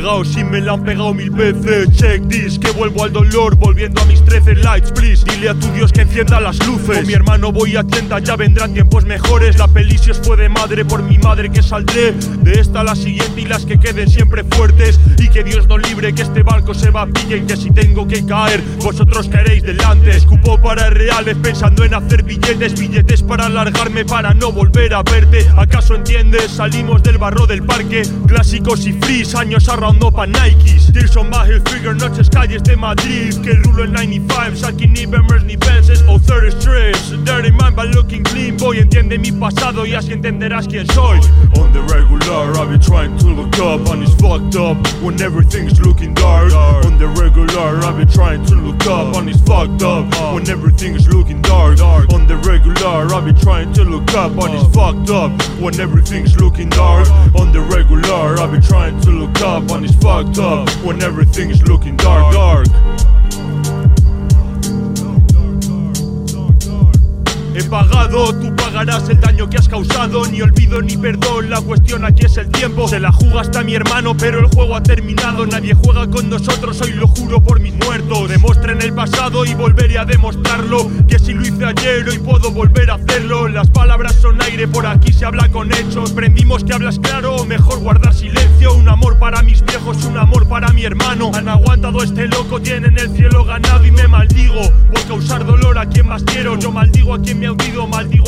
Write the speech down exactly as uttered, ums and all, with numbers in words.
pegado si me la han pegado mil veces. Check this, que vuelvo al dolor, volviendo a mis trece lights, please. Dile a tu Dios que encienda las luces. Con mi hermano voy a tienda, ya vendrán tiempos mejores. La peli si os fue de madre, por mi madre que saldré de esta a la siguiente y las que queden siempre fuertes. Y que Dios nos libre, que este barco se va a pilla y que si tengo que caer, vosotros caeréis delante. Escupo para reales pensando en hacer billetes, billetes para alargarme para no volver a verte. ¿Acaso entiendes? Salimos del barro del parque, clásicos y freeze, años around up a Nikes. Tears on my hill trigger, noches calles de Madrid, que rulo en noventa y cinco, saqué ni Bemers ni Benzes o thirty streets. Dirty mind but looking clean, boy, entiende mi pasado y así entenderás quién soy. On the regular, I've been trying to look up, and it's fucked up when everything's looking dark. On the regular, I've been trying to look up, and it's fucked up when everything's looking dark. On the regular, I've been trying to look up, and it's fucked up when everything's looking dark. On the regular, I've been trying to look up, and it's fucked up when everything's looking dark, dark. He pagado, tú pagarás el daño que has causado. Ni olvido ni perdón, la cuestión aquí es el tiempo. Se la juega hasta mi hermano, pero el juego ha terminado. Nadie juega con nosotros, hoy lo juro por mis muertos. Demostré en el pasado y volveré a demostrarlo, que si lo hice ayer, hoy puedo volver a hacerlo. Las palabras son aire, por aquí se habla con hechos. Aprendimos que hablas claro, mejor guardar silencio. Un amor para mis viejos, un amor para mi hermano. Han aguantado este loco, tienen el cielo ganado y me maldigo por causar dolor a quien más quiero. Yo maldigo a quien me ha hundido, maldigo